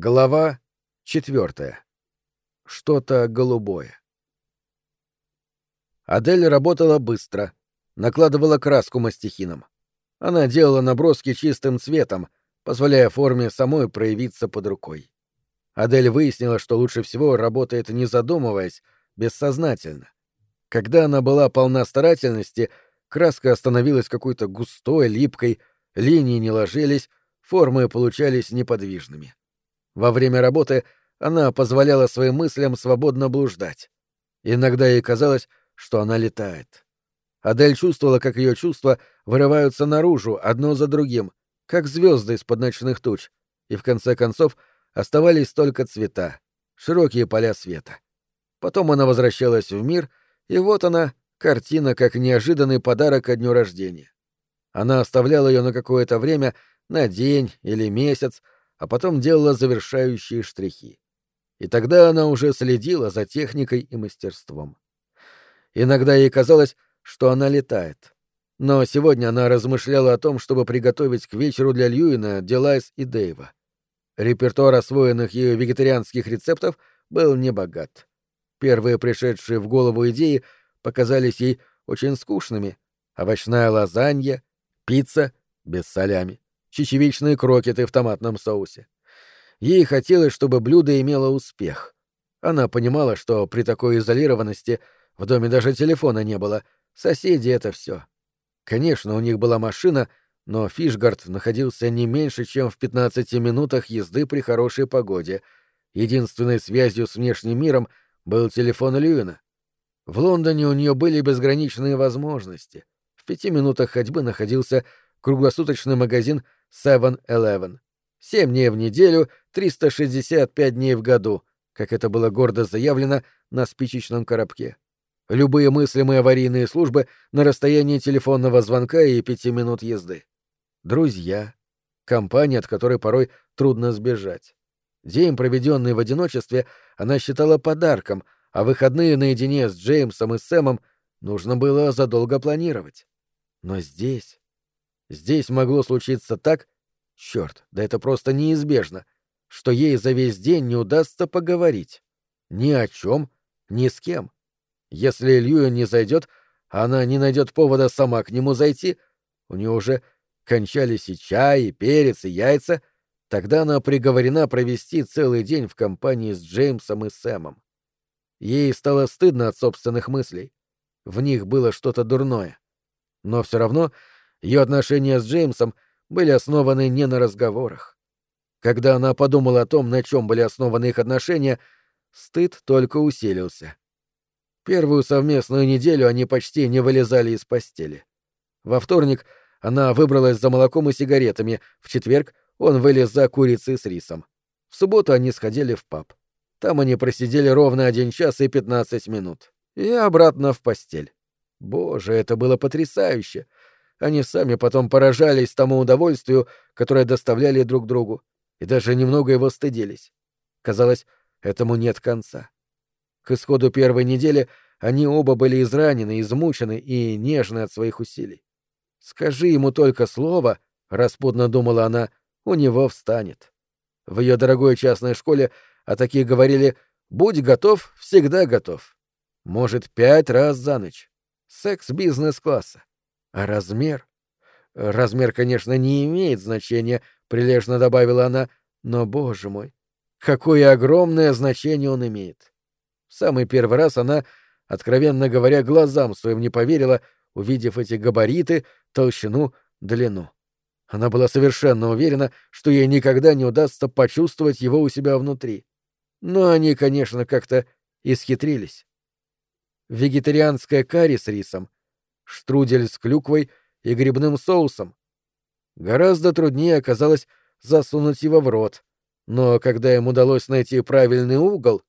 Глава 4. Что-то голубое. Адель работала быстро, накладывала краску мастихином. Она делала наброски чистым цветом, позволяя форме самой проявиться под рукой. Адель выяснила, что лучше всего работает не задумываясь, бессознательно. Когда она была полна старательности, краска становилась какой-то густой, липкой, линии не ложились, формы получались неподвижными. Во время работы она позволяла своим мыслям свободно блуждать. Иногда ей казалось, что она летает. Адель чувствовала, как ее чувства вырываются наружу, одно за другим, как звезды из-под ночных туч, и в конце концов оставались только цвета, широкие поля света. Потом она возвращалась в мир, и вот она, картина, как неожиданный подарок ко дню рождения. Она оставляла ее на какое-то время, на день или месяц, а потом делала завершающие штрихи. И тогда она уже следила за техникой и мастерством. Иногда ей казалось, что она летает. Но сегодня она размышляла о том, чтобы приготовить к вечеру для Льюина, Делайс и Дэйва. Репертуар освоенных ею вегетарианских рецептов был небогат. Первые пришедшие в голову идеи показались ей очень скучными. Овощная лазанья, пицца без салями, чечевичные крокеты в томатном соусе. Ей хотелось, чтобы блюдо имело успех. Она понимала, что при такой изолированности в доме даже телефона не было, соседи — это все. Конечно, у них была машина, но Фишгард находился не меньше, чем в 15 минутах езды при хорошей погоде. Единственной связью с внешним миром был телефон Льюина. В Лондоне у нее были безграничные возможности. В 5 минутах ходьбы находился круглосуточный магазин 7-Eleven. 7 дней в неделю, 365 дней в году, как это было гордо заявлено на спичечном коробке. Любые мыслимые аварийные службы на расстоянии телефонного звонка и 5 минут езды. Друзья. Компания, от которой порой трудно сбежать. День, проведенный в одиночестве, она считала подарком, а выходные наедине с Джеймсом и Сэмом нужно было задолго планировать. Но здесь могло случиться так, черт, да это просто неизбежно, что ей за весь день не удастся поговорить. Ни о чем, ни с кем. Если Льюин не зайдет, а она не найдет повода сама к нему зайти, у нее уже кончались и чай, и перец, и яйца, тогда она приговорена провести целый день в компании с Джеймсом и Сэмом. Ей стало стыдно от собственных мыслей. В них было что-то дурное. Но все равно ее отношения с Джеймсом были основаны не на разговорах. Когда она подумала о том, на чем были основаны их отношения, стыд только усилился. Первую совместную неделю они почти не вылезали из постели. Во вторник она выбралась за молоком и сигаретами, в четверг он вылез за курицей с рисом. В субботу они сходили в паб. Там они просидели ровно 1 час и 15 минут. И обратно в постель. Боже, это было потрясающе! Они сами потом поражались тому удовольствию, которое доставляли друг другу, и даже немного его стыдились. Казалось, этому нет конца. К исходу первой недели они оба были изранены, измучены и нежны от своих усилий. «Скажи ему только слово», — распутно думала она, — «у него встанет». В ее дорогой частной школе о таких говорили «будь готов, всегда готов». Может, 5 раз за ночь. Секс бизнес-класса. А размер? Размер, конечно, не имеет значения, прилежно добавила она, но, боже мой, какое огромное значение он имеет. В самый первый раз она, откровенно говоря, глазам своим не поверила, увидев эти габариты, толщину, длину. Она была совершенно уверена, что ей никогда не удастся почувствовать его у себя внутри. Но они, конечно, как-то исхитрились. Вегетарианское карри с рисом, штрудель с клюквой и грибным соусом. Гораздо труднее оказалось засунуть его в рот, но когда им удалось найти правильный угол...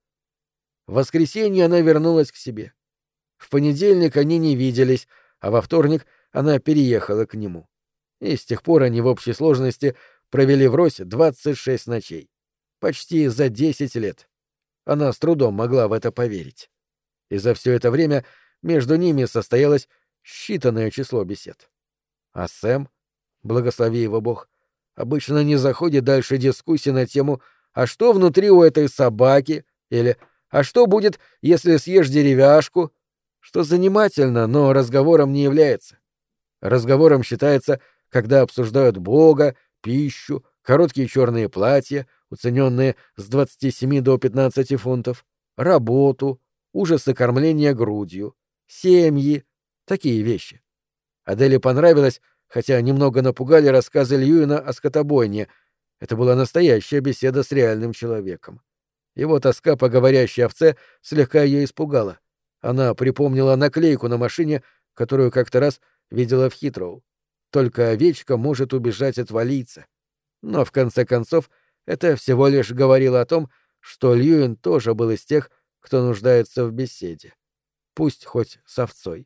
В воскресенье она вернулась к себе. В понедельник они не виделись, а во вторник она переехала к нему. И с тех пор они в общей сложности провели врозь 26 ночей. Почти за 10 лет. Она с трудом могла в это поверить. И за все это время между ними состоялось считанное число бесед. А Сэм, благослови его Бог, обычно не заходит дальше дискуссий на тему «А что внутри у этой собаки?» или «А что будет, если съешь деревяшку?» Что занимательно, но разговором не является. Разговором считается, когда обсуждают Бога, пищу, короткие черные платья, уцененные с 27 до 15 фунтов, работу, ужасы кормления грудью, семьи, такие вещи. Аделе понравилось, хотя немного напугали рассказы Льюина о скотобойне. Это была настоящая беседа с реальным человеком. Его тоска по говорящей овце слегка ее испугала. Она припомнила наклейку на машине, которую как-то раз видела в Хитроу. Только овечка может убежать от валийца. Но в конце концов это всего лишь говорило о том, что Льюин тоже был из тех, кто нуждается в беседе. Пусть хоть с овцой.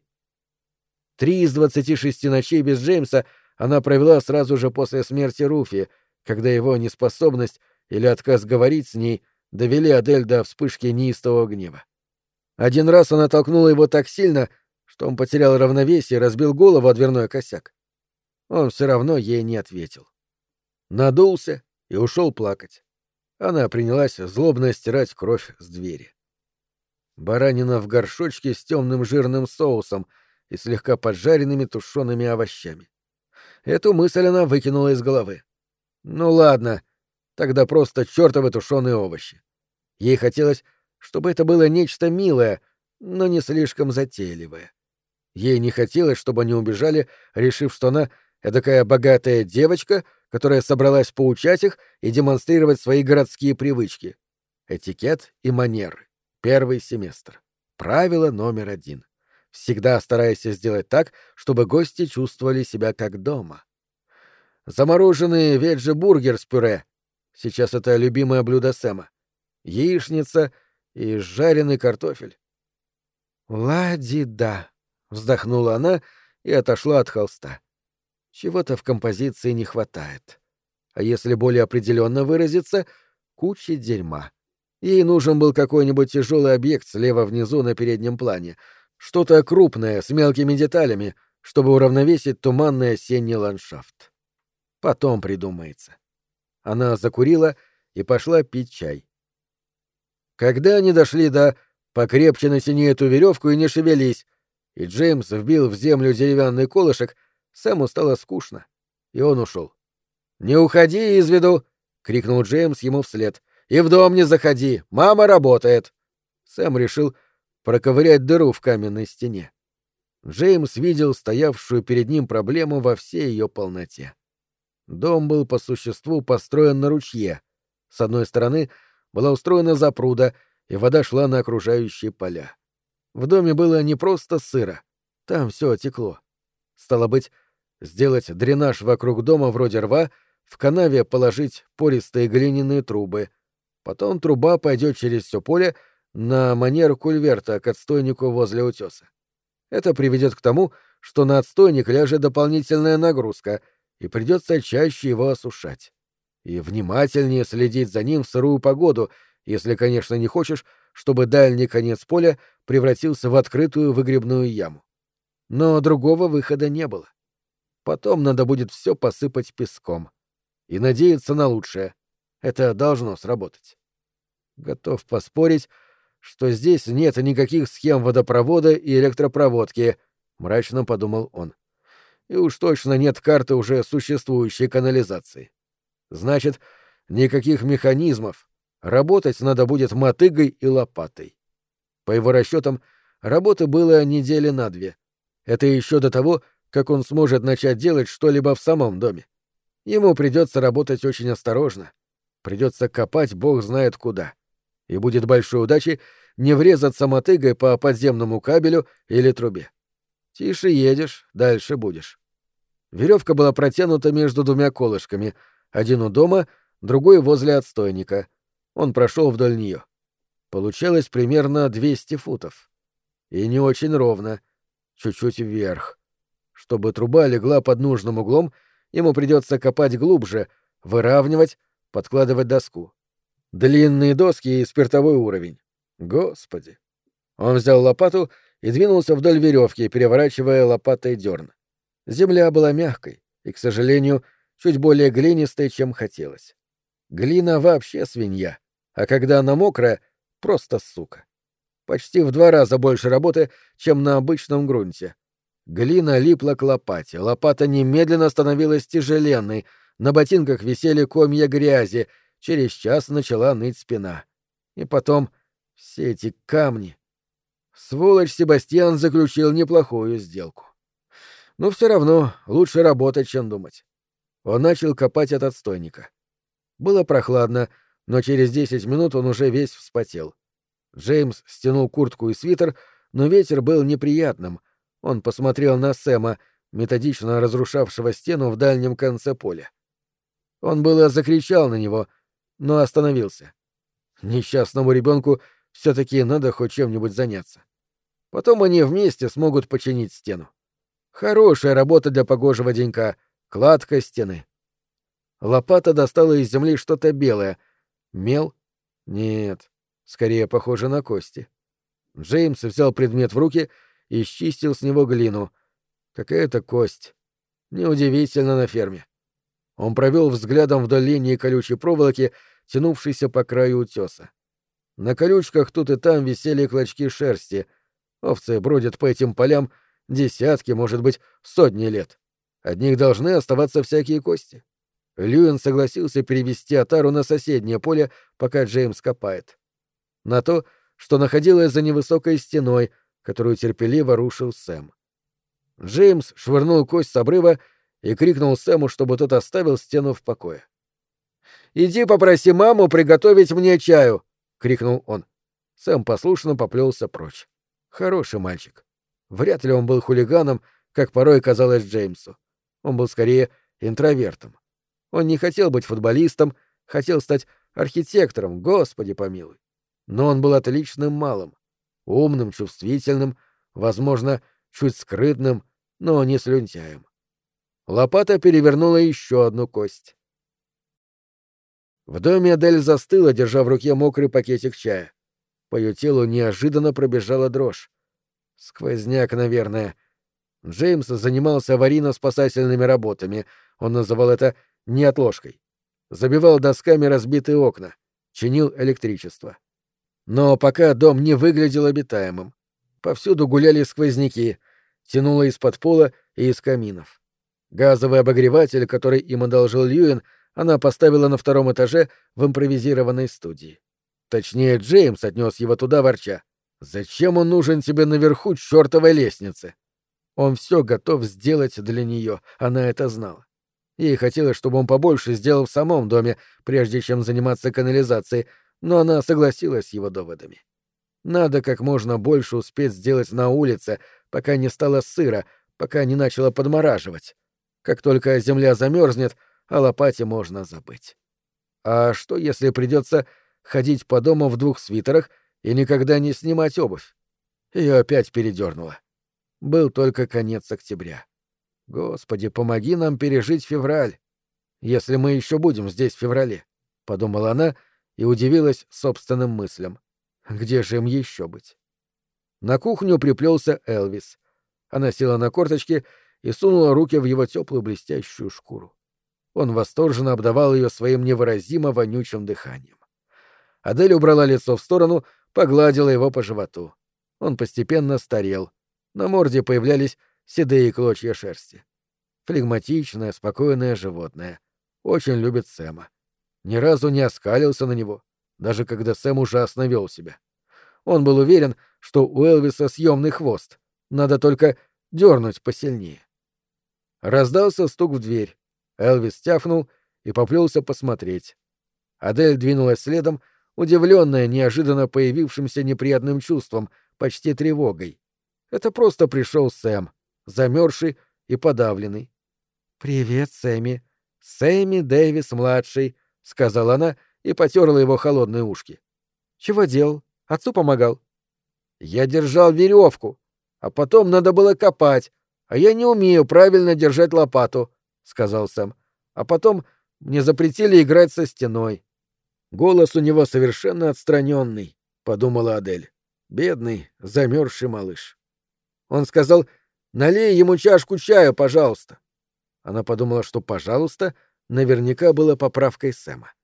3 из 26 ночей без Джеймса она провела сразу же после смерти Руфи, когда его неспособность или отказ говорить с ней довели Адель до вспышки неистового гнева. Один раз она толкнула его так сильно, что он потерял равновесие и разбил голову о дверной косяк. Он все равно ей не ответил. Надулся и ушел плакать. Она принялась злобно стирать кровь с двери. Баранина в горшочке с темным жирным соусом и слегка поджаренными тушеными овощами. Эту мысль она выкинула из головы. Ну ладно, тогда просто чертовы тушеные овощи. Ей хотелось, чтобы это было нечто милое, но не слишком затейливое. Ей не хотелось, чтобы они убежали, решив, что она эдакая богатая девочка, которая собралась поучать их и демонстрировать свои городские привычки. Этикет и манеры. Первый семестр. Правило номер 1. Всегда старайся сделать так, чтобы гости чувствовали себя как дома. Замороженный веджи-бургер с пюре. Сейчас это любимое блюдо Сэма. Яичница и жареный картофель. «Ла-ди-да», — вздохнула она и отошла от холста. Чего-то в композиции не хватает. А если более определенно выразиться, кучи дерьма. Ей нужен был какой-нибудь тяжелый объект слева внизу на переднем плане, что-то крупное, с мелкими деталями, чтобы уравновесить туманный осенний ландшафт. Потом придумается. Она закурила и пошла пить чай. Когда они дошли до «покрепче натяни эту веревку и не шевелись», и Джеймс вбил в землю деревянный колышек, Сэму стало скучно, и он ушел. «Не уходи из виду!» — крикнул Джеймс ему вслед. «И в дом не заходи! Мама работает!» Сэм решил проковырять дыру в каменной стене. Джеймс видел стоявшую перед ним проблему во всей ее полноте. Дом был по существу построен на ручье. С одной стороны была устроена запруда, и вода шла на окружающие поля. В доме было не просто сыро, там все текло. Стало быть, сделать дренаж вокруг дома вроде рва, в канаве положить пористые глиняные трубы. Потом труба пойдет через все поле на манер кульверта к отстойнику возле утеса. Это приведет к тому, что на отстойник ляжет дополнительная нагрузка, и придется чаще его осушать. И внимательнее следить за ним в сырую погоду, если, конечно, не хочешь, чтобы дальний конец поля превратился в открытую выгребную яму. Но другого выхода не было. Потом надо будет все посыпать песком. И надеяться на лучшее. Это должно сработать. Готов поспорить, что здесь нет никаких схем водопровода и электропроводки, — мрачно подумал он. И уж точно нет карты уже существующей канализации. Значит, никаких механизмов. Работать надо будет мотыгой и лопатой. По его расчетам, работы было недели на 2. Это еще до того, как он сможет начать делать что-либо в самом доме. Ему придется работать очень осторожно. Придется копать бог знает куда. И будет большой удачей не врезаться мотыгой по подземному кабелю или трубе. Тише едешь, дальше будешь. Веревка была протянута между 2 колышками, один у дома, другой возле отстойника. Он прошел вдоль нее. Получалось примерно 200 футов. И не очень ровно, чуть-чуть вверх. Чтобы труба легла под нужным углом, ему придется копать глубже, выравнивать, подкладывать доску. Длинные доски и спиртовой уровень. Господи! Он взял лопату и двинулся вдоль веревки, переворачивая лопатой дерн. Земля была мягкой и, к сожалению, чуть более глинистой, чем хотелось. Глина вообще свинья, а когда она мокрая — просто сука. Почти в 2 раза больше работы, чем на обычном грунте. Глина липла к лопате, лопата немедленно становилась тяжеленной, на ботинках висели комья грязи, через час начала ныть спина. И потом все эти камни. Сволочь Себастьян заключил неплохую сделку. Но все равно лучше работать, чем думать. Он начал копать от отстойника. Было прохладно, но через 10 минут он уже весь вспотел. Джеймс стянул куртку и свитер, но ветер был неприятным. Он посмотрел на Сэма, методично разрушавшего стену в дальнем конце поля. Он было закричал на него, но остановился. Несчастному ребенку все-таки надо хоть чем-нибудь заняться. Потом они вместе смогут починить стену. Хорошая работа для погожего денька — кладка стены. Лопата достала из земли что-то белое. Мел? Нет, скорее похоже на кости. Джеймс взял предмет в руки и счистил с него глину. Какая-то кость. Неудивительно на ферме. Он провел взглядом вдоль линии колючей проволоки, тянувшейся по краю утеса. На колючках тут и там висели клочки шерсти. Овцы бродят по этим полям десятки, может быть, сотни лет. От них должны оставаться всякие кости. Льюин согласился перевести отару на соседнее поле, пока Джеймс копает. На то, что находилось за невысокой стеной, которую терпеливо рушил Сэм. Джеймс швырнул кость с обрыва и крикнул Сэму, чтобы тот оставил стену в покое. «Иди попроси маму приготовить мне чаю!» — крикнул он. Сэм послушно поплелся прочь. Хороший мальчик. Вряд ли он был хулиганом, как порой казалось Джеймсу. Он был скорее интровертом. Он не хотел быть футболистом, хотел стать архитектором, Господи помилуй. Но он был отличным малым. Умным, чувствительным, возможно, чуть скрытным, но не слюнтяем. Лопата перевернула еще одну кость. В доме Адель застыла, держа в руке мокрый пакетик чая. По ее телу неожиданно пробежала дрожь. Сквозняк, наверное. Джеймс занимался аварийно-спасательными работами. Он называл это неотложкой. Забивал досками разбитые окна. Чинил электричество. Но пока дом не выглядел обитаемым. Повсюду гуляли сквозняки. Тянуло из-под пола и из каминов. Газовый обогреватель, который им одолжил Льюин, она поставила на 2-м этаже в импровизированной студии. Точнее, Джеймс отнес его туда, ворча. «Зачем он нужен тебе наверху чертовой лестницы?» Он все готов сделать для нее, она это знала. Ей хотелось, чтобы он побольше сделал в самом доме, прежде чем заниматься канализацией, но она согласилась с его доводами. Надо как можно больше успеть сделать на улице, пока не стало сыро, пока не начало подмораживать. Как только земля замерзнет, о лопате можно забыть. А что, если придется ходить по дому в 2 свитерах и никогда не снимать обувь? Ее опять передернуло. Был только конец октября. Господи, помоги нам пережить февраль. Если мы еще будем здесь в феврале, — подумала она и удивилась собственным мыслям. Где же им еще быть? На кухню приплелся Элвис. Она села на корточки и сунула руки в его теплую блестящую шкуру. Он восторженно обдавал ее своим невыразимо вонючим дыханием. Адель убрала лицо в сторону, погладила его по животу. Он постепенно старел. На морде появлялись седые клочья шерсти. Флегматичное, спокойное животное. Очень любит Сэма. Ни разу не оскалился на него, даже когда Сэм ужасно вел себя. Он был уверен, что у Элвиса съемный хвост. Надо только дернуть посильнее. Раздался стук в дверь. Элвис тяфнул и поплелся посмотреть. Адель двинулась следом, удивленная неожиданно появившимся неприятным чувством, почти тревогой. Это просто пришел Сэм, замерзший и подавленный. «Привет, Сэмми. Сэмми Дэвис-младший», — сказала она и потерла его холодные ушки. «Чего делал? Отцу помогал?» «Я держал веревку, а потом надо было копать, а я не умею правильно держать лопату», — сказал Сэм. «А потом мне запретили играть со стеной». Голос у него совершенно отстраненный, — подумала Адель. Бедный, замерзший малыш. Он сказал: «Налей ему чашку чая, пожалуйста». Она подумала, что «пожалуйста» наверняка было поправкой Сэма.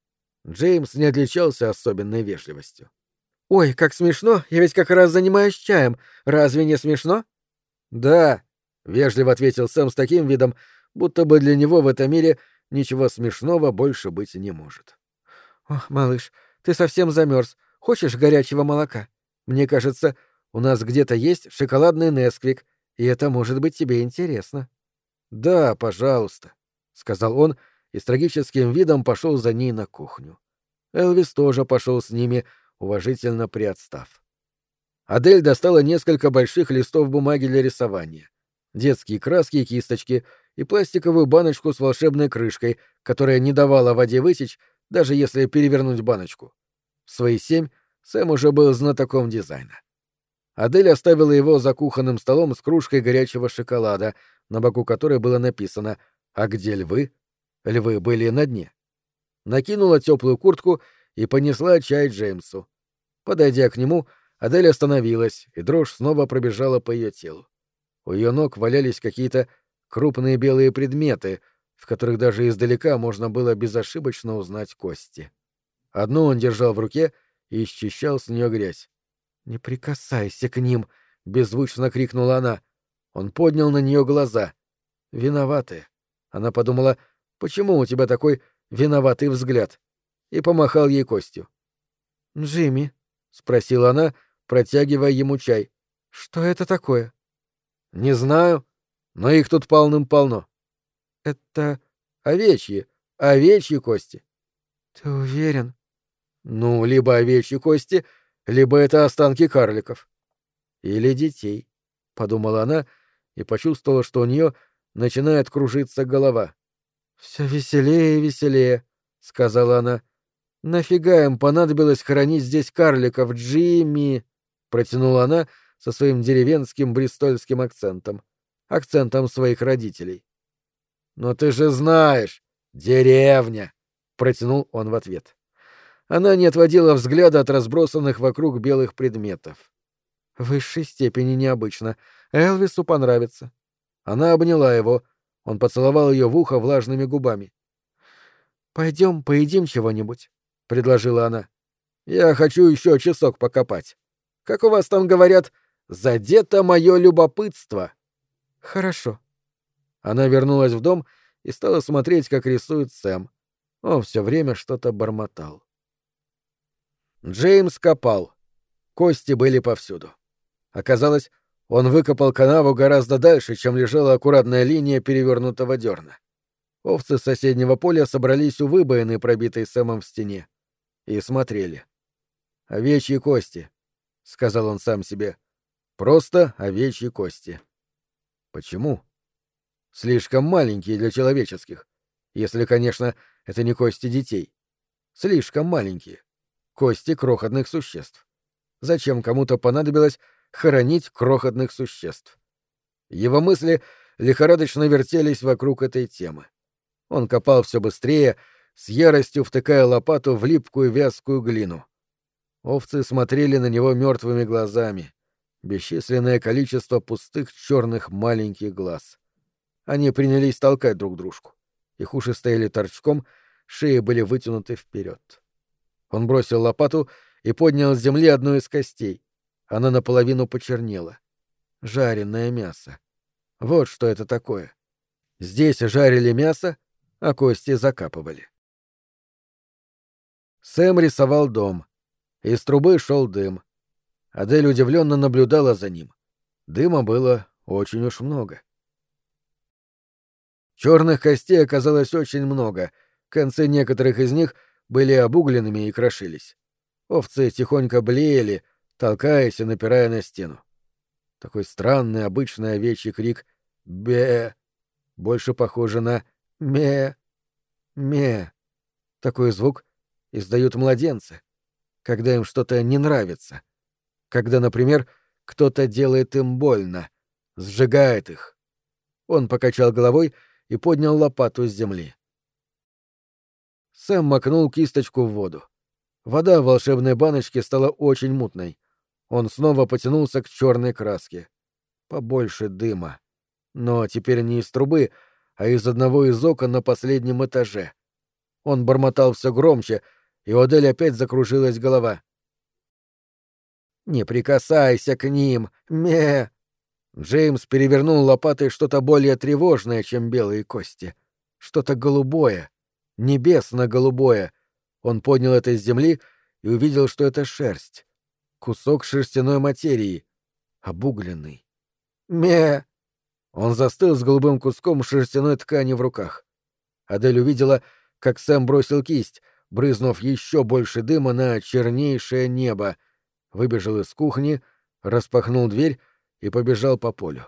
Джеймс не отличался особенной вежливостью. «Ой, как смешно! Я ведь как раз занимаюсь чаем. Разве не смешно?» «Да», — вежливо ответил Сэм с таким видом, будто бы для него в этом мире ничего смешного больше быть не может. «Ох, малыш, ты совсем замерз. Хочешь горячего молока? Мне кажется, у нас где-то есть шоколадный Несквик, и это может быть тебе интересно». «Да, пожалуйста», — сказал он и с трагическим видом пошел за ней на кухню. Элвис тоже пошел с ними, уважительно приотстав. Адель достала несколько больших листов бумаги для рисования, детские краски и кисточки и пластиковую баночку с волшебной крышкой, которая не давала воде вытечь, даже если перевернуть баночку. В свои 7 Сэм уже был знатоком дизайна. Адель оставила его за кухонным столом с кружкой горячего шоколада, на боку которой было написано «А где львы?» Львы были на дне. Накинула теплую куртку и понесла чай Джеймсу. Подойдя к нему, Адель остановилась, и дрожь снова пробежала по ее телу. У ее ног валялись какие-то крупные белые предметы, в которых даже издалека можно было безошибочно узнать кости. Одну он держал в руке и счищал с нее грязь. «Не прикасайся к ним!» — беззвучно крикнула она. Он поднял на нее глаза. «Виноватые». Она подумала, «Почему у тебя такой виноватый взгляд?» И помахал ей костью. «Джимми», — спросила она, протягивая ему чай. «что это такое?» «Не знаю, но их тут полным-полно». «Это... Овечьи кости». ты уверен?» «Ну, либо овечьи кости, либо это останки карликов». «Или детей», — подумала она и почувствовала, что у нее начинает кружиться голова. «Все веселее и веселее», — сказала она. «Нафига им понадобилось хоронить здесь карликов, Джимми?» — протянула она со своим деревенским бристольским акцентом, акцентом своих родителей. «Но ты же знаешь, деревня!» — протянул он в ответ. Она не отводила взгляда от разбросанных вокруг белых предметов. В высшей степени необычно. Элвису понравится. Она обняла его. Он поцеловал ее в ухо влажными губами. «Пойдем поедим чего-нибудь», — предложила она. «Я хочу еще часок покопать. Как у вас там говорят, задето мое любопытство». «Хорошо». Она вернулась в дом и стала смотреть, как рисует Сэм. Он все время что-то бормотал. Джеймс копал. Кости были повсюду. Оказалось, он выкопал канаву гораздо дальше, чем лежала аккуратная линия перевернутого дерна. Овцы с соседнего поля собрались у выбоины, пробитой Сэмом в стене, и смотрели. «Овечьи кости», — сказал он сам себе. «Просто овечьи кости». Почему? Слишком маленькие для человеческих, если, конечно, это не кости детей. Слишком маленькие. Кости крохотных существ. Зачем кому-то понадобилось хоронить крохотных существ? Его мысли лихорадочно вертелись вокруг этой темы. Он копал все быстрее, с яростью втыкая лопату в липкую вязкую глину. Овцы смотрели на него мертвыми глазами. Бесчисленное количество пустых черных маленьких глаз. Они принялись толкать друг дружку. Их уши стояли торчком, шеи были вытянуты вперед. Он бросил лопату и поднял с земли одну из костей. Она наполовину почернела. Жареное мясо. Вот что это такое. Здесь жарили мясо, а кости закапывали. Сэм рисовал дом. Из трубы шел дым. Адель удивленно наблюдала за ним. Дыма было очень уж много. Черных костей оказалось очень много. Концы некоторых из них были обугленными и крошились. Овцы тихонько блеяли, толкаясь и напирая на стену. Такой странный обычный овечий крик «бе» больше похоже на «ме». «Ме». Такой звук издают младенцы, когда им что-то не нравится. Когда, например, кто-то делает им больно, сжигает их. Он покачал головой и поднял лопату с земли. Сэм макнул кисточку в воду. Вода в волшебной баночке стала очень мутной. Он снова потянулся к черной краске. Побольше дыма. Но теперь не из трубы, а из одного из окон на последнем этаже. Он бормотал все громче, и у Адель опять закружилась голова. «Не прикасайся к ним! Ме!» Джеймс перевернул лопатой что-то более тревожное, чем белые кости. Что-то голубое, небесно-голубое. Он поднял это с земли и увидел, что это шерсть. Кусок шерстяной материи. Обугленный. «Ме!» Он застыл с голубым куском шерстяной ткани в руках. Адель увидела, как Сэм бросил кисть, брызнув еще больше дыма на чернейшее небо, выбежал из кухни, распахнул дверь и побежал по полю.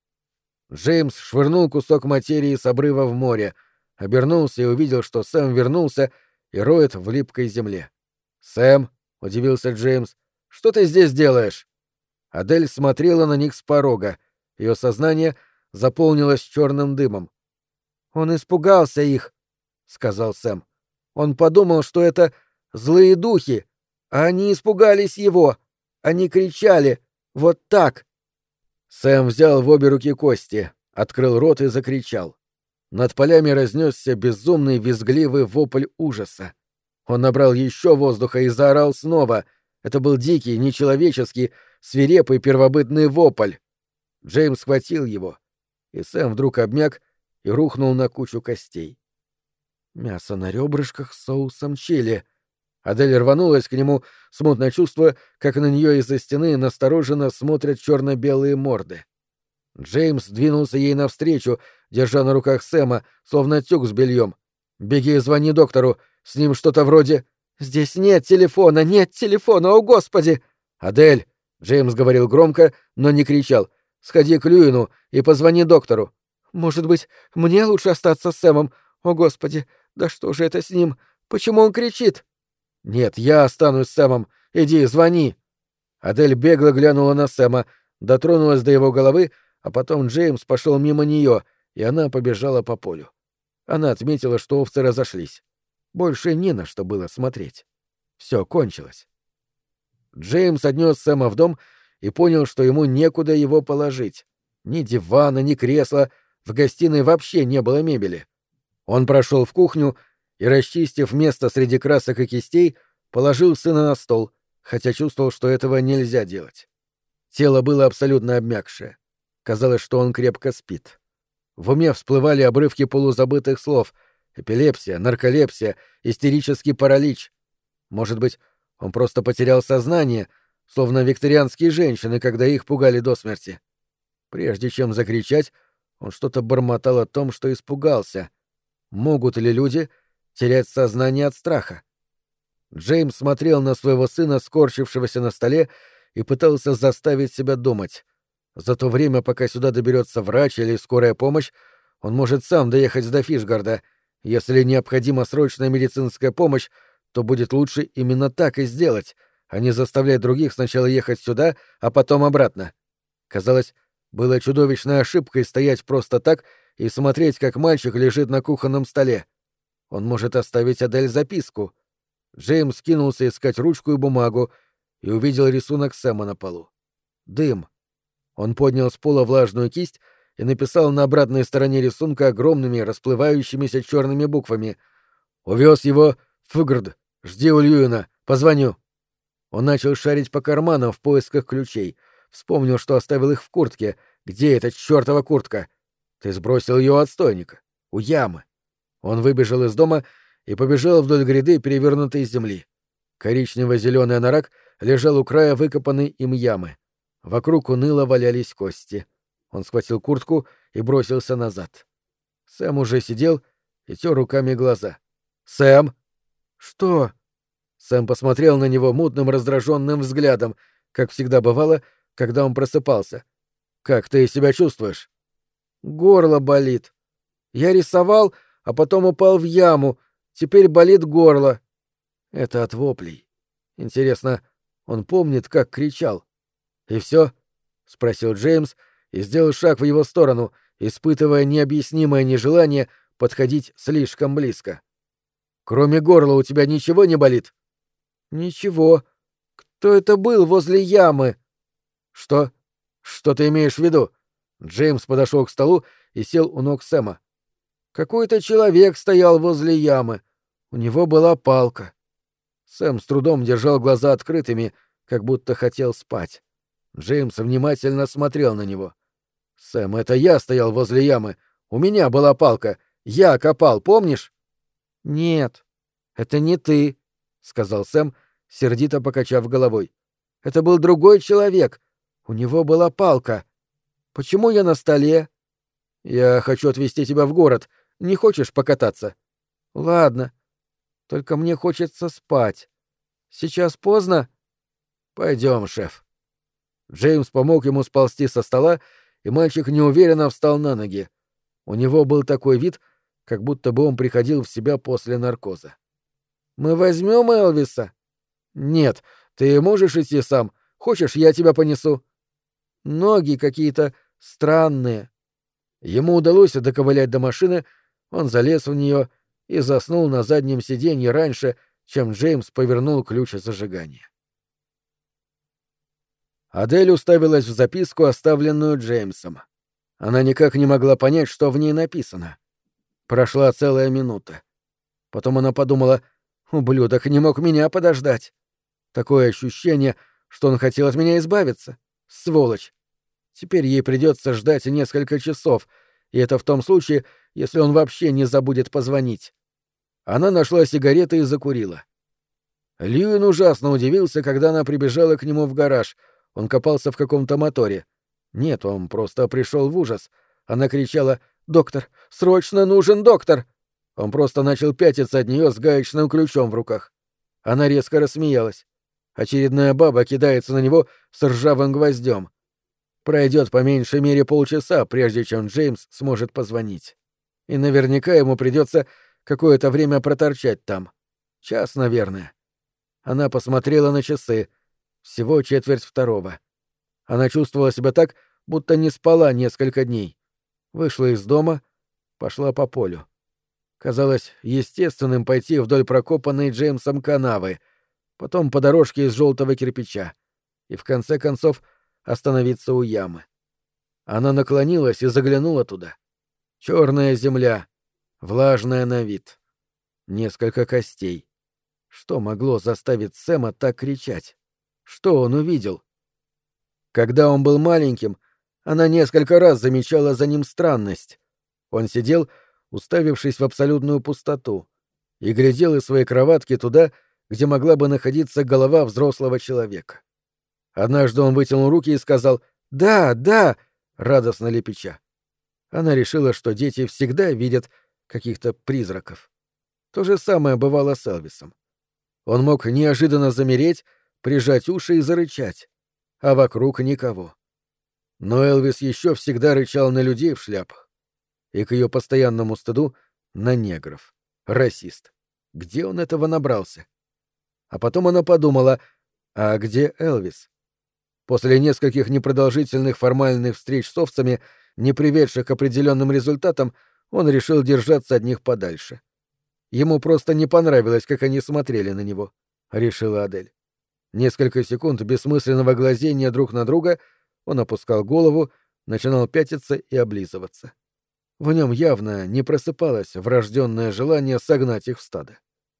Джеймс швырнул кусок материи с обрыва в море, обернулся и увидел, что Сэм вернулся и роет в липкой земле. «Сэм», — удивился Джеймс, — «что ты здесь делаешь?» Адель смотрела на них с порога. Ее сознание заполнилось черным дымом. «Он испугался их», — сказал Сэм. «Он подумал, что это злые духи, а они испугались его. Они кричали. Вот так». Сэм взял в обе руки кости, открыл рот и закричал. Над полями разнесся безумный визгливый вопль ужаса. Он набрал еще воздуха и заорал снова. Это был дикий, нечеловеческий, свирепый первобытный вопль. Джеймс схватил его, и Сэм вдруг обмяк и рухнул на кучу костей. Мясо на ребрышках с соусом чили. Адель рванулась к нему, смутно чувствуя, как на нее из-за стены настороженно смотрят черно-белые морды. Джеймс двинулся ей навстречу, держа на руках Сэма, словно тюк с бельем. «Беги и звони доктору, с ним что-то вроде...» «Здесь нет телефона, о господи!» «Адель!» — Джеймс говорил громко, но не кричал. «Сходи к Льюину и позвони доктору». «Может быть, мне лучше остаться с Сэмом? О господи, да что же это с ним? Почему он кричит?» «Нет, я останусь с Сэмом. Иди, звони». Адель бегло глянула на Сэма, дотронулась до его головы, а потом Джеймс пошел мимо нее, и она побежала по полю. Она отметила, что овцы разошлись. Больше не на что было смотреть. Все кончилось. Джеймс отнес Сэма в дом и понял, что ему некуда его положить. Ни дивана, ни кресла, в гостиной вообще не было мебели. Он прошел в кухню и, расчистив место среди красок и кистей, положил сына на стол, хотя чувствовал, что этого нельзя делать. Тело было абсолютно обмякшее. Казалось, что он крепко спит. В уме всплывали обрывки полузабытых слов: эпилепсия, нарколепсия, истерический паралич. Может быть, он просто потерял сознание, словно викторианские женщины, когда их пугали до смерти. Прежде чем закричать, он что-то бормотал о том, что испугался. Могут ли люди терять сознание от страха? Джеймс смотрел на своего сына, скорчившегося на столе, и пытался заставить себя думать. За то время, пока сюда доберется врач или скорая помощь, он может сам доехать до Фишгарда. Если необходима срочная медицинская помощь, то будет лучше именно так и сделать, а не заставлять других сначала ехать сюда, а потом обратно. Казалось, было чудовищной ошибкой стоять просто так и смотреть, как мальчик лежит на кухонном столе. Он может оставить Адель записку. Джеймс кинулся искать ручку и бумагу и увидел рисунок Сэма на полу. Дым. Он поднял с пола влажную кисть и написал на обратной стороне рисунка огромными расплывающимися черными буквами: «Увез его в Фигрд. Жди у Льюина. Позвоню». Он начал шарить по карманам в поисках ключей. Вспомнил, что оставил их в куртке. Где эта чёртова куртка? Ты сбросил ее у отстойника. У ямы. Он выбежал из дома и побежал вдоль гряды, перевернутой земли. Коричнево-зеленый анорак лежал у края выкопанной им ямы. Вокруг уныло валялись кости. Он схватил куртку и бросился назад. Сэм уже сидел и тер руками глаза. «Сэм!» «Что?» Сэм посмотрел на него мутным раздраженным взглядом, как всегда бывало, когда он просыпался. «Как ты себя чувствуешь?» «Горло болит. Я рисовал, а потом упал в яму. Теперь болит горло». «Это от воплей. Интересно, он помнит, как кричал?» «И все?» — спросил Джеймс и сделал шаг в его сторону, испытывая необъяснимое нежелание подходить слишком близко. «Кроме горла у тебя ничего не болит?» «Ничего. Кто это был возле ямы?» «Что? Что ты имеешь в виду?» Джеймс подошел к столу и сел у ног Сэма. «Какой-то человек стоял возле ямы. У него была палка. Сэм с трудом держал глаза открытыми, как будто хотел спать. Джеймс внимательно смотрел на него. «Сэм, это я стоял возле ямы. У меня была палка. Я копал, помнишь?» «Нет, это не ты», — сказал Сэм, сердито покачав головой. «Это был другой человек. У него была палка. Почему я на столе?» «Я хочу отвезти тебя в город. Не хочешь покататься?» «Ладно. Только мне хочется спать. Сейчас поздно?» «Пойдем, шеф». Джеймс помог ему сползти со стола, и мальчик неуверенно встал на ноги. У него был такой вид, как будто бы он приходил в себя после наркоза. «Мы возьмем Элвиса?» «Нет, ты можешь идти сам. Хочешь, я тебя понесу?» «Ноги какие-то странные». Ему удалось доковылять до машины, он залез в нее и заснул на заднем сиденье раньше, чем Джеймс повернул ключ зажигания. Адель уставилась в записку, оставленную Джеймсом. Она никак не могла понять, что в ней написано. Прошла целая минута. Потом она подумала: «Ублюдок не мог меня подождать». Такое ощущение, что он хотел от меня избавиться. Сволочь. Теперь ей придется ждать несколько часов, и это в том случае, если он вообще не забудет позвонить. Она нашла сигареты и закурила. Льюин ужасно удивился, когда она прибежала к нему в гараж. Он копался в каком-то моторе. Нет, он просто пришел в ужас. Она кричала: «Доктор! Срочно нужен доктор!» Он просто начал пятиться от нее с гаечным ключом в руках. Она резко рассмеялась. Очередная баба кидается на него с ржавым гвоздем. Пройдет по меньшей мере полчаса, прежде чем Джеймс сможет позвонить. И наверняка ему придется какое-то время проторчать там. Час, наверное. Она посмотрела на часы. Всего 1:45. Она чувствовала себя так, будто не спала несколько дней. Вышла из дома, пошла по полю. Казалось естественным пойти вдоль прокопанной Джеймсом канавы, потом по дорожке из желтого кирпича и, в конце концов, остановиться у ямы. Она наклонилась и заглянула туда. Черная земля, влажная на вид. Несколько костей. Что могло заставить Сэма так кричать? Что он увидел? Когда он был маленьким, она несколько раз замечала за ним странность. Он сидел, уставившись в абсолютную пустоту, и глядел из своей кроватки туда, где могла бы находиться голова взрослого человека. Однажды он вытянул руки и сказал «Да, да», радостно лепеча. Она решила, что дети всегда видят каких-то призраков. То же самое бывало с Элвисом. Он мог неожиданно замереть, прижать уши и зарычать, а вокруг никого. Но Элвис еще всегда рычал на людей в шляпах. И к ее постоянному стыду — на негров. Расист. Где он этого набрался? А потом она подумала, а где Элвис? После нескольких непродолжительных формальных встреч с овцами, не приведших к определенным результатам, он решил держаться от них подальше. Ему просто не понравилось, как они смотрели на него, — решила Адель. Несколько секунд бессмысленного глазения друг на друга, он опускал голову, начинал пятиться и облизываться. В нем явно не просыпалось врожденное желание согнать их в стадо.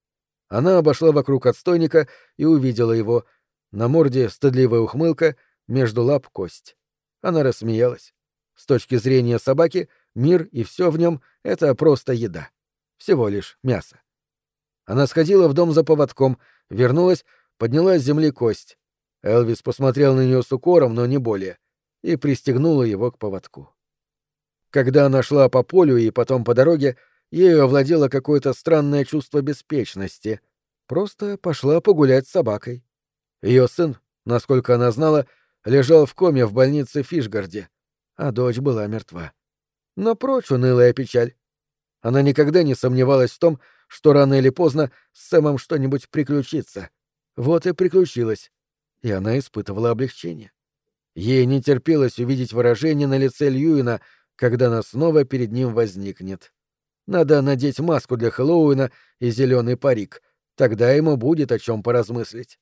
Она обошла вокруг отстойника и увидела его. На морде стыдливая ухмылка, между лап кость. Она рассмеялась. С точки зрения собаки, мир и все в нем — это просто еда. Всего лишь мясо. Она сходила в дом за поводком, вернулась, подняла с земли кость. Элвис посмотрел на нее с укором, но не более, и пристегнула его к поводку. Когда она шла по полю и потом по дороге, ею овладело какое-то странное чувство беспечности. Просто пошла погулять с собакой. Ее сын, насколько она знала, лежал в коме в больнице в Фишгарде, а дочь была мертва. Но прочь унылая печаль. Она никогда не сомневалась в том, что рано или поздно с Сэмом что-нибудь приключится. Вот и приключилось. И она испытывала облегчение. Ей не терпелось увидеть выражение на лице Льюина, когда она снова перед ним возникнет. Надо надеть маску для Хэллоуина и зеленый парик. Тогда ему будет о чем поразмыслить.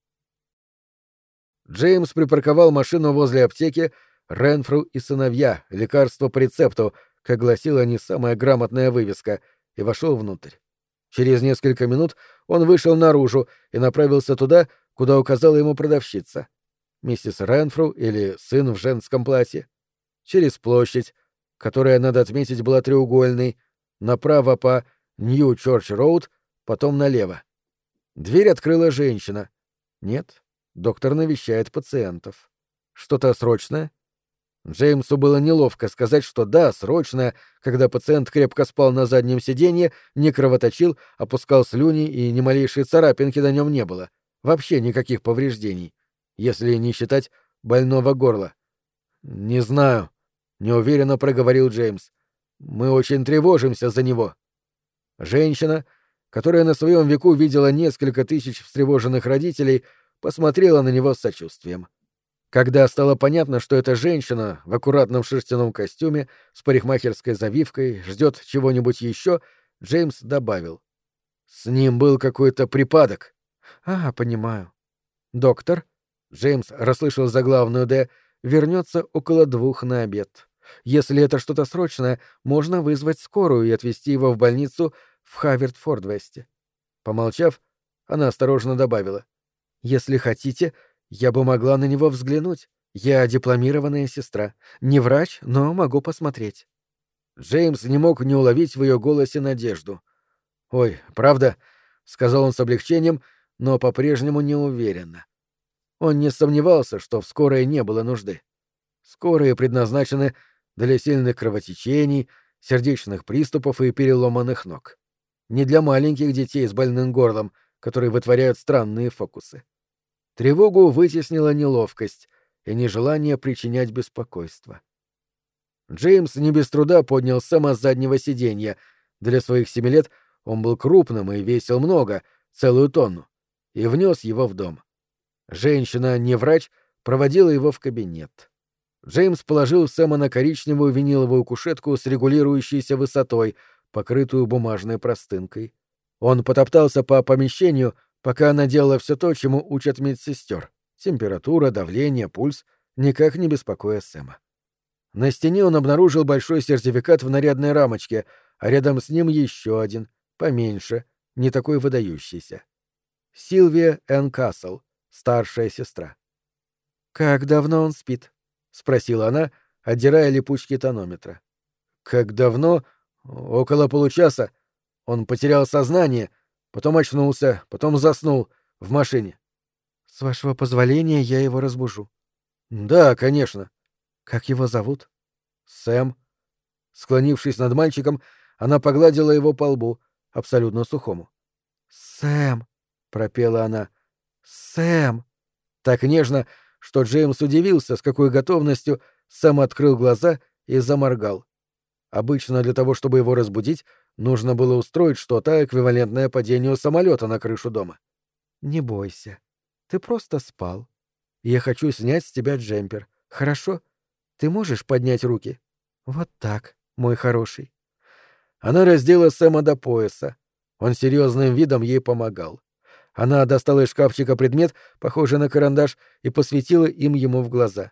Джеймс припарковал машину возле аптеки «Ренфру и сыновья. Лекарство по рецепту», как гласила не самая грамотная вывеска, и вошел внутрь. Через несколько минут он вышел наружу и направился туда, куда указала ему продавщица. Миссис Ренфру или сын в женском платье. Через площадь, которая, надо отметить, была треугольной, направо по Нью-Чорч-Роуд, потом налево. Дверь открыла женщина. Нет, доктор навещает пациентов. Что-то срочное? Джеймсу было неловко сказать, что да, срочное, когда пациент крепко спал на заднем сиденье, не кровоточил, опускал слюни и ни малейшей царапинки на нем не было. Вообще никаких повреждений, если не считать больного горла. «Не знаю», — неуверенно проговорил Джеймс. «Мы очень тревожимся за него». Женщина, которая на своем веку видела несколько тысяч встревоженных родителей, посмотрела на него с сочувствием. Когда стало понятно, что эта женщина в аккуратном шерстяном костюме с парикмахерской завивкой ждет чего-нибудь еще, Джеймс добавил. «С ним был какой-то припадок». «А, понимаю». «Доктор», — Джеймс расслышал заглавную «Д», — вернется около 2 на обед. Если это что-то срочное, можно вызвать скорую и отвезти его в больницу в Хаверфорд-Весте». Помолчав, она осторожно добавила. «Если хотите, я бы могла на него взглянуть. Я дипломированная сестра. Не врач, но могу посмотреть». Джеймс не мог не уловить в ее голосе надежду. «Ой, правда?» — сказал он с облегчением, но по-прежнему неуверенно. Он не сомневался, что в скорой не было нужды. Скорые предназначены для сильных кровотечений, сердечных приступов и переломанных ног. Не для маленьких детей с больным горлом, которые вытворяют странные фокусы. Тревогу вытеснила неловкость и нежелание причинять беспокойство. Джеймс не без труда поднял Сэма с заднего сиденья. Для своих 7 лет он был крупным и весил много, целую тонну, и внес его в дом. Женщина, не врач, проводила его в кабинет. Джеймс положил Сэма на коричневую виниловую кушетку с регулирующейся высотой, покрытую бумажной простынкой. Он потоптался по помещению, пока она делала все то, чему учат медсестер — температура, давление, пульс, никак не беспокоя Сэма. На стене он обнаружил большой сертификат в нарядной рамочке, а рядом с ним еще один, поменьше, не такой выдающийся. Сильвия Энн Кассел, старшая сестра. «Как давно он спит?» — спросила она, отдирая липучки тонометра. «Как давно? Около получаса. Он потерял сознание, потом очнулся, потом заснул в машине». «С вашего позволения я его разбужу». «Да, конечно». «Как его зовут?» «Сэм». Склонившись над мальчиком, она погладила его по лбу, абсолютно сухому. «Сэм», — пропела она, — «Сэм». Так нежно, что Джеймс удивился, с какой готовностью Сэм открыл глаза и заморгал. Обычно для того, чтобы его разбудить, нужно было устроить что-то, эквивалентное падению самолета на крышу дома. «Не бойся. Ты просто спал. Я хочу снять с тебя джемпер. Хорошо? Ты можешь поднять руки? Вот так, мой хороший». Она раздела Сэма до пояса. Он серьезным видом ей помогал. Она достала из шкафчика предмет, похожий на карандаш, и посветила им ему в глаза.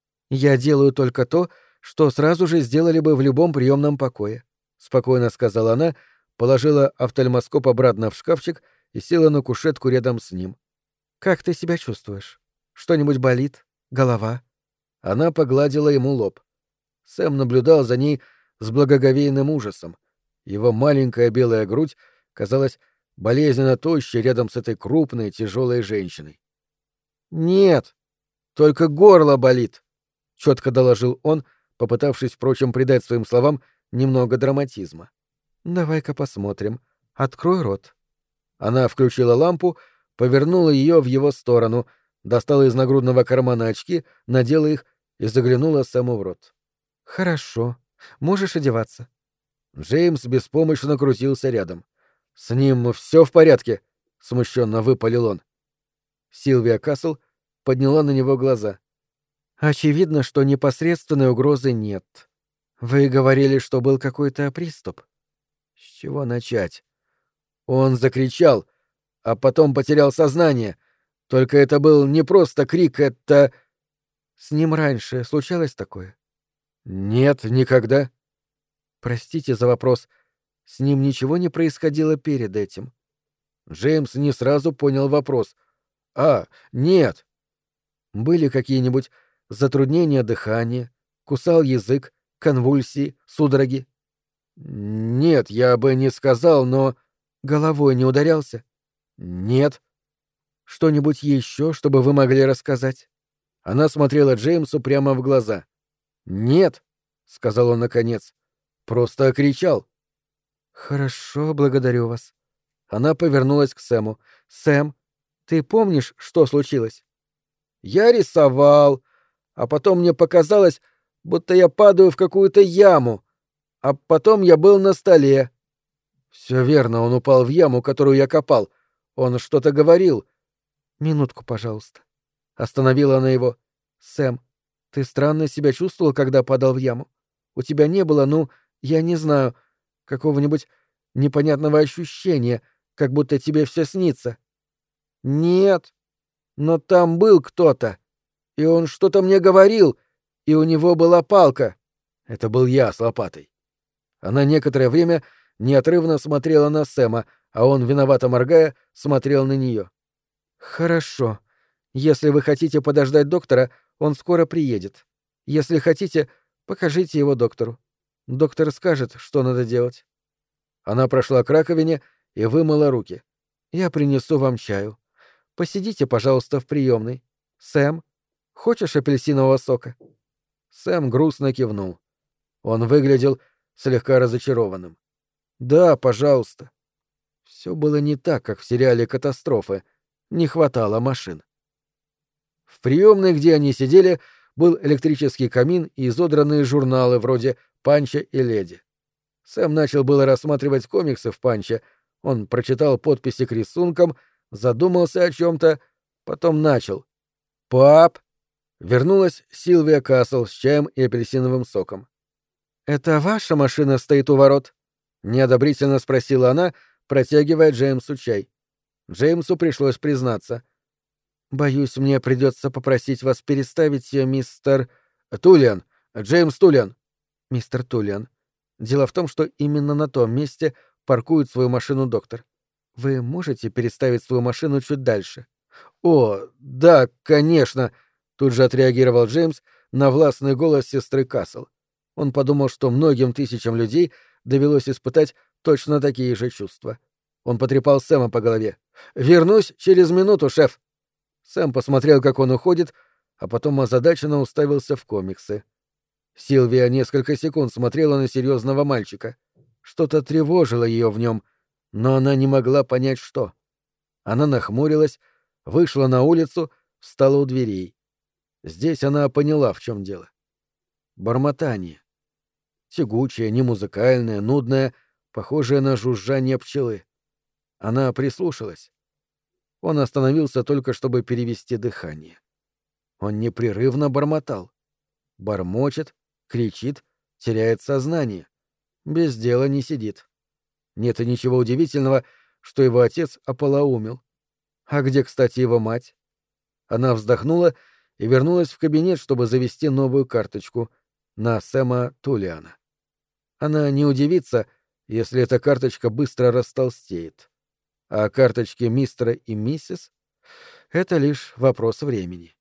«Я делаю только то, что сразу же сделали бы в любом приемном покое», — спокойно сказала она, положила офтальмоскоп обратно в шкафчик и села на кушетку рядом с ним. «Как ты себя чувствуешь? Что-нибудь болит? Голова?» Она погладила ему лоб. Сэм наблюдал за ней с благоговейным ужасом. Его маленькая белая грудь казалась болезненно тощей рядом с этой крупной, тяжелой женщиной. «Нет, только горло болит», — четко доложил он, попытавшись, впрочем, придать своим словам немного драматизма. «Давай-ка посмотрим. Открой рот». Она включила лампу, повернула ее в его сторону, достала из нагрудного кармана очки, надела их и заглянула Сэму в рот. «Хорошо. Можешь одеваться». Джеймс беспомощно крутился рядом. «С ним все в порядке?» — смущенно выпалил он. Сильвия Кассел подняла на него глаза. «Очевидно, что непосредственной угрозы нет. Вы говорили, что был какой-то приступ. С чего начать? Он закричал, а потом потерял сознание. Только это был не просто крик, это...» «С ним раньше случалось такое?» «Нет, никогда». «Простите за вопрос. С ним ничего не происходило перед этим. Джеймс не сразу понял вопрос. «А, нет». Были какие-нибудь затруднения дыхания, кусал язык, конвульсии, судороги? «Нет, я бы не сказал, но...» Головой не ударялся? «Нет». Что-нибудь еще, чтобы вы могли рассказать? Она смотрела Джеймсу прямо в глаза. «Нет», — сказал он наконец, — «просто кричал». Хорошо, благодарю вас. Она повернулась к Сэму. Сэм, ты помнишь, что случилось? «Я рисовал, а потом мне показалось, будто я падаю в какую-то яму, а потом я был на столе». «Все верно, он упал в яму, которую я копал. Он что-то говорил». Минутку, пожалуйста. Остановила она его. Сэм, ты странно себя чувствовал, когда падал в яму? У тебя не было, ну, я не знаю, какого-нибудь непонятного ощущения, как будто тебе все снится? «Нет, но там был кто-то, и он что-то мне говорил, и у него была палка». Это был я с лопатой. Она некоторое время неотрывно смотрела на Сэма, а он, виновато моргая, смотрел на нее. Хорошо. Если вы хотите подождать доктора, он скоро приедет. Если хотите, покажите его доктору. Доктор скажет, что надо делать. Она прошла к раковине и вымыла руки. Я принесу вам чаю. Посидите, пожалуйста, в приемной. Сэм, хочешь апельсинового сока? Сэм грустно кивнул. Он выглядел слегка разочарованным. Да, пожалуйста. Все было не так, как в сериале «Катастрофы». Не хватало машин. В приемной, где они сидели, был электрический камин и изодранные журналы вроде «Панча» и «Леди». Сэм начал было рассматривать комиксы в «Панче». Он прочитал подписи к рисункам, задумался о чем-то, потом начал. «Пап!» Вернулась Сильвия Касл с чаем и апельсиновым соком. «Это ваша машина стоит у ворот?» — неодобрительно спросила она, протягивая Джеймсу чай. Джеймсу пришлось признаться. «Боюсь, мне придется попросить вас переставить ее, мистер...» «Тулиан! Джеймс Тулиан!» «Мистер Тулиан. Дело в том, что именно на том месте паркует свою машину доктор. Вы можете переставить свою машину чуть дальше?» «О, да, конечно!» — тут же отреагировал Джеймс на властный голос сестры Касл. Он подумал, что многим тысячам людей довелось испытать точно такие же чувства. Он потрепал Сэма по голове. «Вернусь через минуту, шеф!» Сэм посмотрел, как он уходит, а потом озадаченно уставился в комиксы. Сильвия несколько секунд смотрела на серьезного мальчика. Что-то тревожило ее в нем, но она не могла понять, что. Она нахмурилась, вышла на улицу, встала у дверей. Здесь она поняла, в чем дело. Бормотание. Тягучее, немузыкальное, нудное, похожее на жужжание пчелы. Она прислушалась. Он остановился только, чтобы перевести дыхание. Он непрерывно бормотал. Бормочет, кричит, теряет сознание. Без дела не сидит. Нет и ничего удивительного, что его отец ополоумел. А где, кстати, его мать? Она вздохнула и вернулась в кабинет, чтобы завести новую карточку на Сэма Тулиана. Она не удивится, если эта карточка быстро растолстеет. А карточки мистера и миссис — это лишь вопрос времени.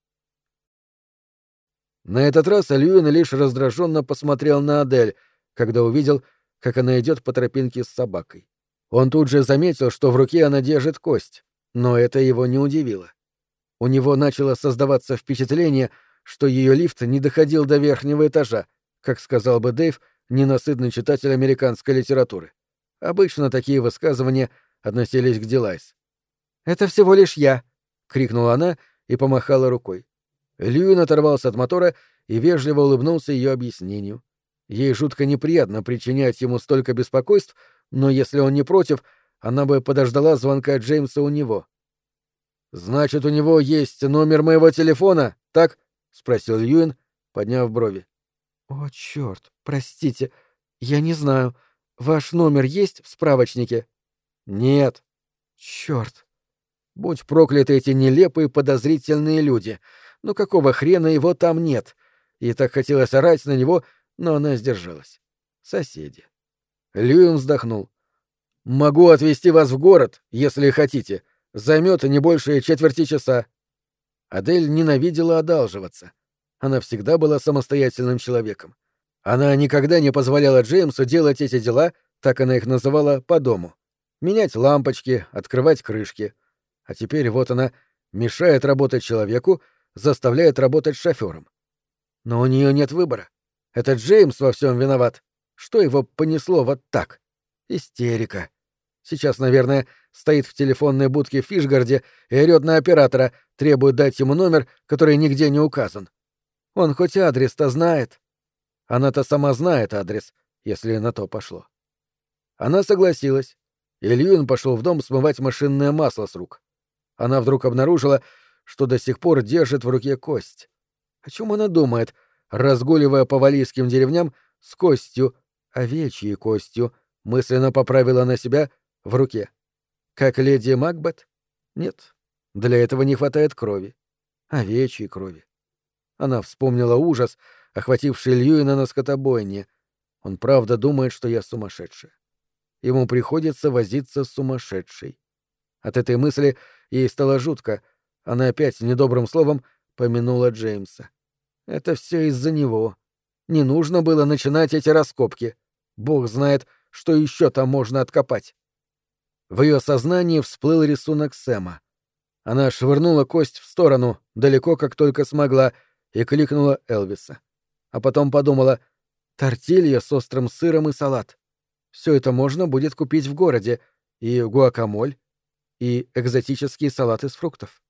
На этот раз Льюин лишь раздраженно посмотрел на Адель, когда увидел, как она идет по тропинке с собакой. Он тут же заметил, что в руке она держит кость, но это его не удивило. У него начало создаваться впечатление, что ее лифт не доходил до верхнего этажа, как сказал бы Дэйв, ненасытный читатель американской литературы. Обычно такие высказывания относились к Дилайс. «Это всего лишь я!» — крикнула она и помахала рукой. Льюин оторвался от мотора и вежливо улыбнулся ее объяснению. Ей жутко неприятно причинять ему столько беспокойств, но если он не против, она бы подождала звонка Джеймса у него. «Значит, у него есть номер моего телефона, так?» — спросил Льюин, подняв брови. «О, черт, простите, я не знаю. Ваш номер есть в справочнике?» «Нет». «Черт». Будь прокляты эти нелепые подозрительные люди. Ну какого хрена его там нет? Ей так хотелось орать на него, но она сдержалась. Соседи. Льюин вздохнул. «Могу отвезти вас в город, если хотите. Займет не больше четверти часа». Адель ненавидела одалживаться. Она всегда была самостоятельным человеком. Она никогда не позволяла Джеймсу делать эти дела, так она их называла, по дому. Менять лампочки, открывать крышки. А теперь вот она мешает работать человеку, заставляет работать шофёром. Но у нее нет выбора. Это Джеймс во всем виноват. Что его понесло вот так? Истерика. Сейчас, наверное, стоит в телефонной будке в Фишгарде и орёт на оператора, требует дать ему номер, который нигде не указан. Он хоть адрес-то знает. Она-то сама знает адрес, если на то пошло. Она согласилась, и Льюин пошел в дом смывать машинное масло с рук. Она вдруг обнаружила, что до сих пор держит в руке кость. О чем она думает, разгуливая по валийским деревням с костью, овечьей костью, мысленно поправила на себя в руке. Как леди Макбет? Нет, для этого не хватает крови. Овечьей крови. Она вспомнила ужас, охвативший Льюина на скотобойне. Он правда думает, что я сумасшедшая. Ему приходится возиться с сумасшедшей. От этой мысли ей стало жутко. Она опять недобрым словом помянула Джеймса. Это все из-за него. Не нужно было начинать эти раскопки. Бог знает, что еще там можно откопать. В ее сознании всплыл рисунок Сэма. Она швырнула кость в сторону, далеко как только смогла, и кликнула Элвиса. А потом подумала: тортилья с острым сыром и салат. Все это можно будет купить в городе, и гуакамоль, и экзотический салат из фруктов.